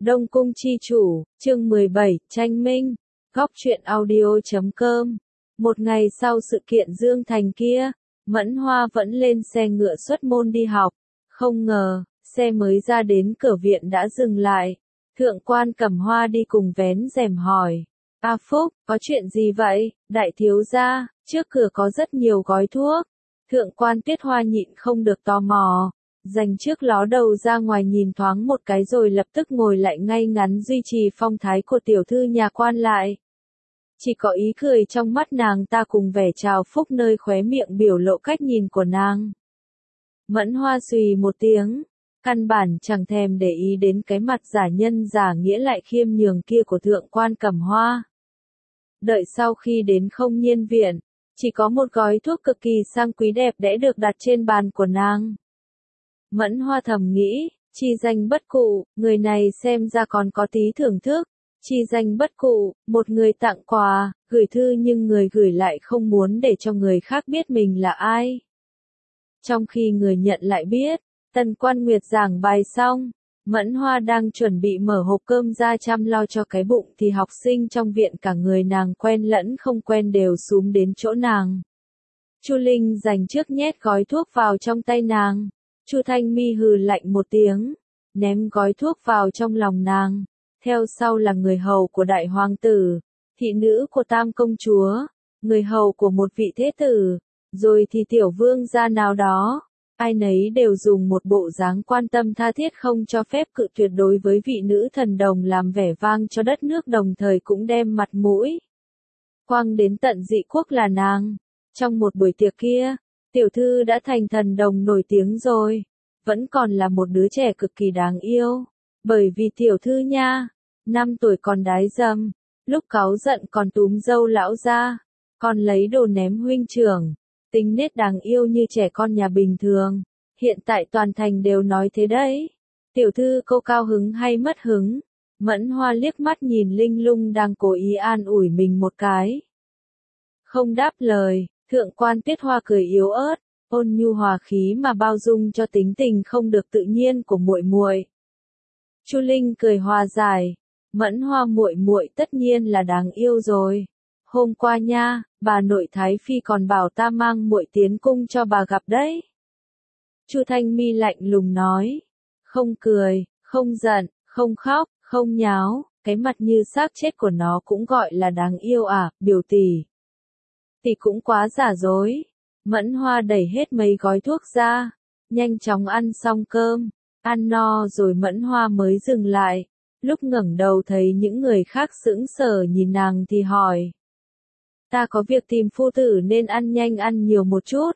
Đông Cung chi chủ, chương 17, tranh minh, góc truyện audio.com. Một ngày sau sự kiện Dương Thành kia, Mẫn Hoa vẫn lên xe ngựa xuất môn đi học. Không ngờ, xe mới ra đến cửa viện đã dừng lại. Thượng quan Cẩm Hoa đi cùng vén rèm hỏi. A Phúc, có chuyện gì vậy? Đại thiếu gia, trước cửa có rất nhiều gói thuốc. Thượng quan Tuyết Hoa nhịn không được tò mò. Dành trước ló đầu ra ngoài nhìn thoáng một cái rồi lập tức ngồi lại ngay ngắn duy trì phong thái của tiểu thư nhà quan lại. Chỉ có ý cười trong mắt nàng ta cùng vẻ chào phúc nơi khóe miệng biểu lộ cách nhìn của nàng. Mẫn Hoa xùy một tiếng, căn bản chẳng thèm để ý đến cái mặt giả nhân giả nghĩa lại khiêm nhường kia của thượng quan Cẩm Hoa. Đợi sau khi đến Không Nhiên viện, chỉ có một gói thuốc cực kỳ sang quý đẹp đẽ được đặt trên bàn của nàng. Mẫn Hoa thầm nghĩ, chi danh bất cụ, người này xem ra còn có tí thưởng thức. Chi danh bất cụ, một người tặng quà, gửi thư nhưng người gửi lại không muốn để cho người khác biết mình là ai. Trong khi người nhận lại biết, Tần Quan Nguyệt giảng bài xong, Mẫn Hoa đang chuẩn bị mở hộp cơm ra chăm lo cho cái bụng thì học sinh trong viện cả người nàng quen lẫn không quen đều xúm đến chỗ nàng. Chu Linh dành trước nhét gói thuốc vào trong tay nàng. Chu Thanh Mi hừ lạnh một tiếng, ném gói thuốc vào trong lòng nàng. Theo sau là người hầu của đại hoàng tử, thị nữ của tam công chúa, người hầu của một vị thế tử, rồi thì tiểu vương gia nào đó. Ai nấy đều dùng một bộ dáng quan tâm tha thiết không cho phép cự tuyệt đối với vị nữ thần đồng làm vẻ vang cho đất nước, đồng thời cũng đem mặt mũi quăng đến tận Dị Quốc là nàng. Trong một buổi tiệc kia, tiểu thư đã thành thần đồng nổi tiếng rồi, vẫn còn là một đứa trẻ cực kỳ đáng yêu, bởi vì tiểu thư nha, 5 tuổi còn đái dâm, lúc cáu giận còn túm râu lão ra, còn lấy đồ ném huynh trưởng, tính nết đáng yêu như trẻ con nhà bình thường, hiện tại toàn thành đều nói thế đấy. Tiểu thư cô cao hứng hay mất hứng? Mẫn Hoa liếc mắt nhìn Linh Lung đang cố ý an ủi mình một cái. Không đáp lời. Thượng quan Tuyết Hoa cười yếu ớt, ôn nhu hòa khí mà bao dung cho tính tình không được tự nhiên của muội muội. Chu Linh cười hòa giải, Mẫn Hoa muội muội tất nhiên là đáng yêu rồi. Hôm qua nha, bà nội Thái phi còn bảo ta mang muội tiến cung cho bà gặp đấy. Chu Thanh Mi lạnh lùng nói, không cười, không giận, không khóc, không nháo, cái mặt như xác chết của nó cũng gọi là đáng yêu à, biểu tỷ. Thì cũng quá giả dối. Mẫn Hoa đẩy hết mấy gói thuốc ra, nhanh chóng ăn xong cơm, ăn no rồi Mẫn Hoa mới dừng lại. Lúc ngẩng đầu thấy những người khác sững sờ nhìn nàng thì hỏi. Ta có việc tìm phu tử nên ăn nhanh ăn nhiều một chút.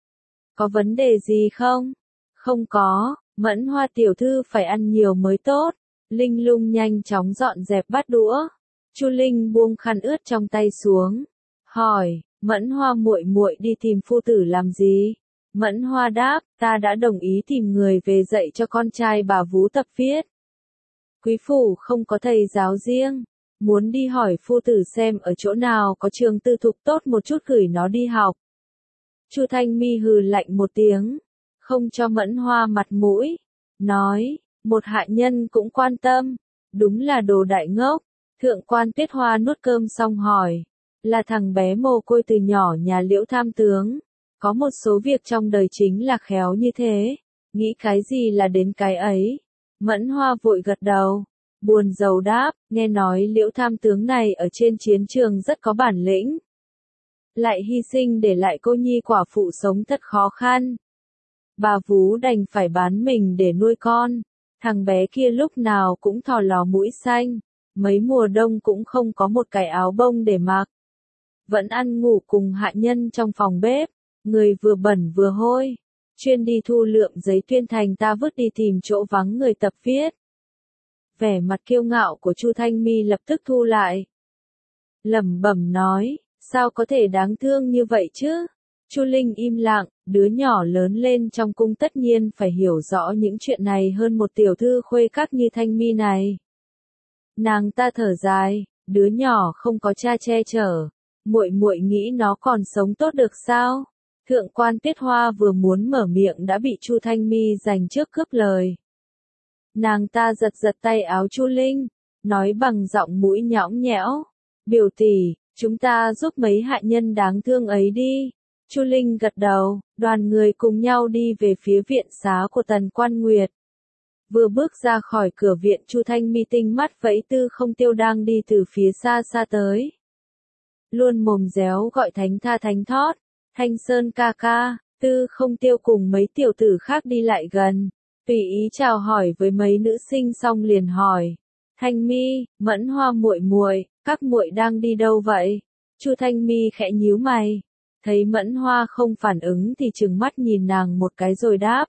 Có vấn đề gì không? Không có, Mẫn Hoa tiểu thư phải ăn nhiều mới tốt. Linh Lung nhanh chóng dọn dẹp bát đũa. Chu Linh buông khăn ướt trong tay xuống, hỏi. Mẫn Hoa muội muội đi tìm phu tử làm gì? Mẫn Hoa đáp, ta đã đồng ý tìm người về dạy cho con trai bà vú tập viết. Quý phủ không có thầy giáo riêng, muốn đi hỏi phu tử xem ở chỗ nào có trường tư thục tốt một chút gửi nó đi học. Chu Thanh Mi hừ lạnh một tiếng, không cho Mẫn Hoa mặt mũi, nói, một hạ nhân cũng quan tâm, đúng là đồ đại ngốc. Thượng quan Tuyết Hoa nuốt cơm xong hỏi. Là thằng bé mồ côi từ nhỏ nhà Liễu tham tướng. Có một số việc trong đời chính là khéo như thế. Nghĩ cái gì là đến cái ấy. Mẫn Hoa vội gật đầu. Buồn rầu đáp, nghe nói Liễu tham tướng này ở trên chiến trường rất có bản lĩnh. Lại hy sinh để lại cô nhi quả phụ sống thật khó khăn. Bà vú đành phải bán mình để nuôi con. Thằng bé kia lúc nào cũng thò lò mũi xanh. Mấy mùa đông cũng không có một cái áo bông để mặc. Vẫn ăn ngủ cùng hạ nhân trong phòng bếp, người vừa bẩn vừa hôi, chuyên đi thu lượm giấy tuyên thành ta vứt đi tìm chỗ vắng người tập viết. Vẻ mặt kiêu ngạo của Chu Thanh Mi lập tức thu lại. Lẩm bẩm nói, sao có thể đáng thương như vậy chứ? Chu Linh im lặng, đứa nhỏ lớn lên trong cung tất nhiên phải hiểu rõ những chuyện này hơn một tiểu thư khuê các như Thanh Mi này. Nàng ta thở dài, đứa nhỏ không có cha che chở. Muội muội nghĩ nó còn sống tốt được sao? Thượng quan Tuyết Hoa vừa muốn mở miệng đã bị Chu Thanh Mi giành trước cướp lời. Nàng ta giật giật tay áo Chu Linh, nói bằng giọng mũi nhõng nhẽo. Biểu tỷ, chúng ta giúp mấy hạ nhân đáng thương ấy đi. Chu Linh gật đầu, đoàn người cùng nhau đi về phía viện xá của Tần Quan Nguyệt. Vừa bước ra khỏi cửa viện, Chu Thanh Mi tinh mắt vẫy Tư Không Tiêu đang đi từ phía xa xa tới. Luôn mồm réo gọi thánh tha thánh thót, Thanh Sơn ca ca. Tư Không Tiêu cùng mấy tiểu tử khác đi lại gần, tùy ý chào hỏi với mấy nữ sinh xong liền hỏi: Thanh Mi, Mẫn Hoa muội muội, các muội đang đi đâu vậy? Chu Thanh Mi khẽ nhíu mày, thấy Mẫn Hoa không phản ứng thì trừng mắt nhìn nàng một cái rồi đáp: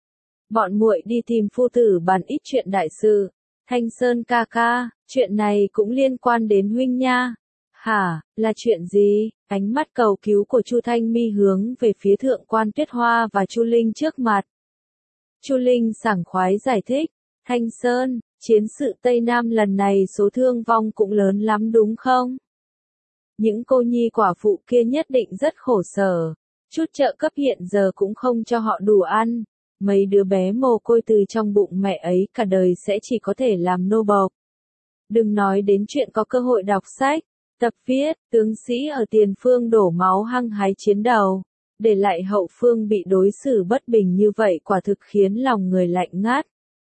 Bọn muội đi tìm phu tử bàn ít chuyện đại sự. Thanh Sơn ca ca, chuyện này cũng liên quan đến huynh nha. Hả, là chuyện gì? Ánh mắt cầu cứu của Chu Thanh Mi hướng về phía Thượng quan Tuyết Hoa và Chu Linh trước mặt. Chu Linh sảng khoái giải thích: Thanh Sơn, chiến sự Tây Nam lần này số thương vong cũng lớn lắm đúng không? Những cô nhi quả phụ kia nhất định rất khổ sở, chút trợ cấp hiện giờ cũng không cho họ đủ ăn. Mấy đứa bé mồ côi từ trong bụng mẹ ấy cả đời sẽ chỉ có thể làm nô bộc. Đừng nói đến chuyện có cơ hội đọc sách, tập viết, tướng sĩ ở tiền phương đổ máu hăng hái chiến đấu, để lại hậu phương bị đối xử bất bình như vậy quả thực khiến lòng người lạnh ngắt.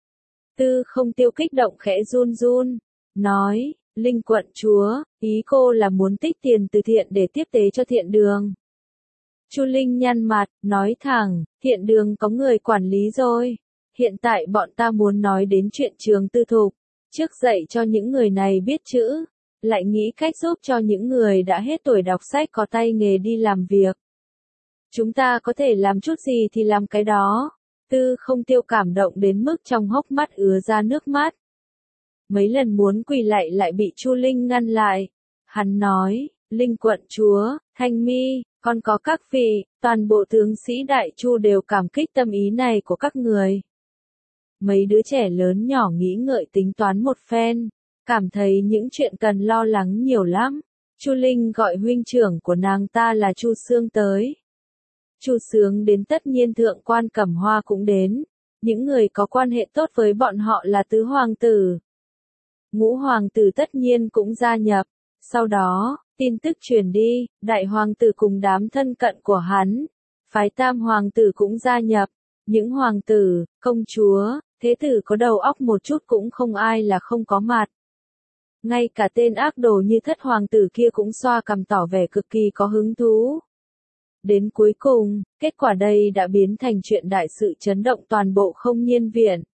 Tư Không Tiêu kích động khẽ run run, nói: Linh quận chúa, ý cô là muốn tích tiền từ thiện để tiếp tế cho thiện đường. Chu Linh nhăn mặt, nói thẳng: thiện đường có người quản lý rồi. Hiện tại bọn ta muốn nói đến chuyện trường tư thục, trước dạy cho những người này biết chữ, lại nghĩ cách giúp cho những người đã hết tuổi đọc sách có tay nghề đi làm việc. Chúng ta có thể làm chút gì thì làm cái đó. Tư Không Tiêu cảm động đến mức trong hốc mắt ứa ra nước mắt. Mấy lần muốn quỳ lạy lại bị Chu Linh ngăn lại. Hắn nói: Linh quận chúa, Thanh Mi, còn có các vị, toàn bộ tướng sĩ Đại Chu đều cảm kích tâm ý này của các người. Mấy đứa trẻ lớn nhỏ nghĩ ngợi tính toán một phen, cảm thấy những chuyện cần lo lắng nhiều lắm. Chu Linh gọi huynh trưởng của nàng ta là Chu Sương tới. Chu Sướng đến tất nhiên Thượng quan Cẩm Hoa cũng đến. Những người có quan hệ tốt với bọn họ là tứ hoàng tử. Ngũ hoàng tử tất nhiên cũng gia nhập. Sau đó, tin tức truyền đi, đại hoàng tử cùng đám thân cận của hắn, phái tam hoàng tử cũng gia nhập. Những hoàng tử, công chúa, thế tử có đầu óc một chút cũng không ai là không có mặt. Ngay cả tên ác đồ như Thất hoàng tử kia cũng xoa cằm tỏ vẻ cực kỳ có hứng thú. Đến cuối cùng, kết quả đây đã biến thành chuyện đại sự chấn động toàn bộ Không Nhiên Viện.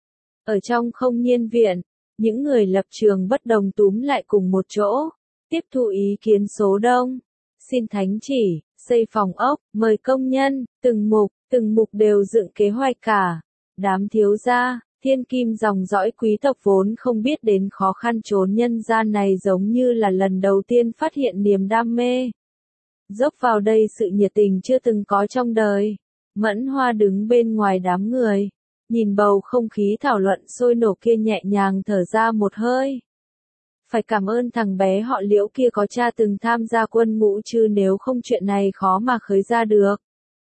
Ở trong Không Nhiên Viện, những người lập trường bất đồng túm lại cùng một chỗ, tiếp thu ý kiến số đông. Xin thánh chỉ, xây phòng ốc, mời công nhân, từng mục đều dựng kế hoạch cả. Đám thiếu gia, thiên kim dòng dõi quý tộc vốn không biết đến khó khăn trốn nhân gian này giống như là lần đầu tiên phát hiện niềm đam mê. Dốc vào đây sự nhiệt tình chưa từng có trong đời. Mẫn Hoa đứng bên ngoài đám người, nhìn bầu không khí thảo luận sôi nổ kia nhẹ nhàng thở ra một hơi. Phải cảm ơn thằng bé họ Liễu kia có cha từng tham gia quân ngũ chứ nếu không chuyện này khó mà khơi ra được.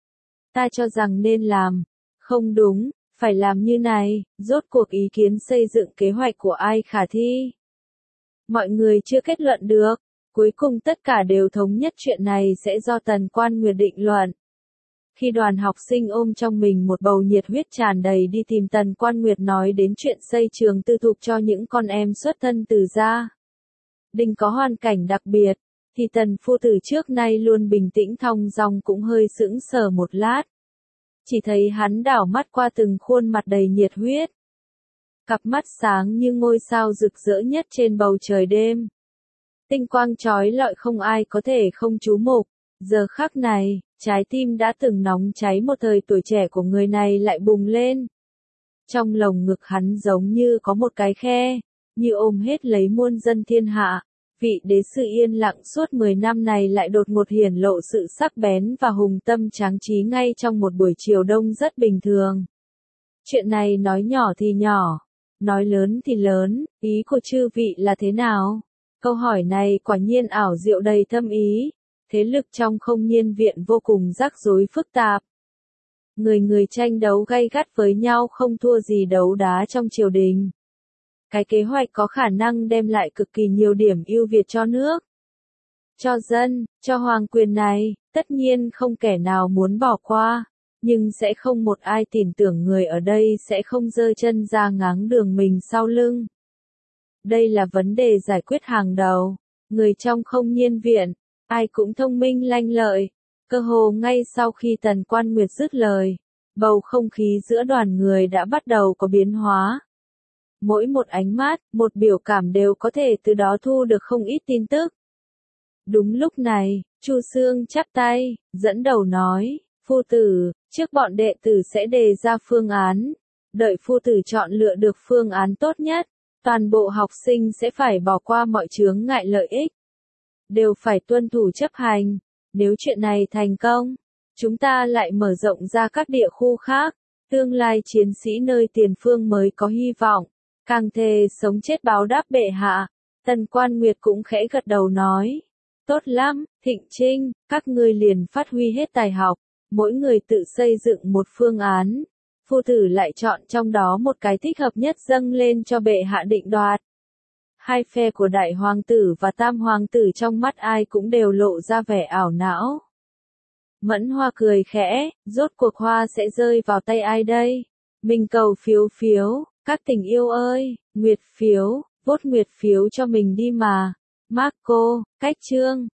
Ta cho rằng nên làm. Không đúng, phải làm như này, rốt cuộc ý kiến xây dựng kế hoạch của ai khả thi. Mọi người chưa kết luận được. Cuối cùng tất cả đều thống nhất chuyện này sẽ do Tần Quan Nguyệt định luận. Khi đoàn học sinh ôm trong mình một bầu nhiệt huyết tràn đầy đi tìm Tần Quan Nguyệt nói đến chuyện xây trường tư thục cho những con em xuất thân từ gia đình có hoàn cảnh đặc biệt, thì Tần phu tử trước nay luôn bình tĩnh thong dong cũng hơi sững sờ một lát. Chỉ thấy hắn đảo mắt qua từng khuôn mặt đầy nhiệt huyết. Cặp mắt sáng như ngôi sao rực rỡ nhất trên bầu trời đêm. Tinh quang chói lọi không ai có thể không chú mục. Giờ khắc này, trái tim đã từng nóng cháy một thời tuổi trẻ của người này lại bùng lên. Trong lồng ngực hắn giống như có một cái khe, như ôm hết lấy muôn dân thiên hạ. Vị đế sư yên lặng suốt 10 năm này lại đột ngột hiển lộ sự sắc bén và hùng tâm tráng trí ngay trong một buổi chiều đông rất bình thường. Chuyện này nói nhỏ thì nhỏ, nói lớn thì lớn, ý của chư vị là thế nào? Câu hỏi này quả nhiên ảo diệu đầy thâm ý. Thế lực trong Không Nhiên Viện vô cùng rắc rối phức tạp. Người người tranh đấu gay gắt với nhau không thua gì đấu đá trong triều đình. Cái kế hoạch có khả năng đem lại cực kỳ nhiều điểm ưu việt cho nước, cho dân, cho hoàng quyền này, tất nhiên không kẻ nào muốn bỏ qua, nhưng sẽ không một ai tin tưởng người ở đây sẽ không giơ chân ra ngáng đường mình sau lưng. Đây là vấn đề giải quyết hàng đầu. Người trong Không Nhiên Viện, ai cũng thông minh lanh lợi. Cơ hồ ngay sau khi Tần Quan Nguyệt dứt lời, bầu không khí giữa đoàn người đã bắt đầu có biến hóa. Mỗi một ánh mắt, một biểu cảm đều có thể từ đó thu được không ít tin tức. Đúng lúc này, Chu Xương chắp tay, dẫn đầu nói, phu tử, trước bọn đệ tử sẽ đề ra phương án. Đợi phu tử chọn lựa được phương án tốt nhất, toàn bộ học sinh sẽ phải bỏ qua mọi chướng ngại lợi ích. Đều phải tuân thủ chấp hành. Nếu chuyện này thành công, chúng ta lại mở rộng ra các địa khu khác. Tương lai chiến sĩ nơi tiền phương mới có hy vọng. Càng thề sống chết báo đáp bệ hạ. Tần Quan Nguyệt cũng khẽ gật đầu nói. Tốt lắm, Thịnh Trinh, các ngươi liền phát huy hết tài học. Mỗi người tự xây dựng một phương án. Phu tử lại chọn trong đó một cái thích hợp nhất dâng lên cho bệ hạ định đoạt. Hai phe của đại hoàng tử và tam hoàng tử trong mắt ai cũng đều lộ ra vẻ ảo não. Mẫn Hoa cười khẽ, rốt cuộc hoa sẽ rơi vào tay ai đây? Mình cầu phiếu phiếu, các tình yêu ơi, nguyệt phiếu, vote nguyệt phiếu cho mình đi mà. Marco, cách chương.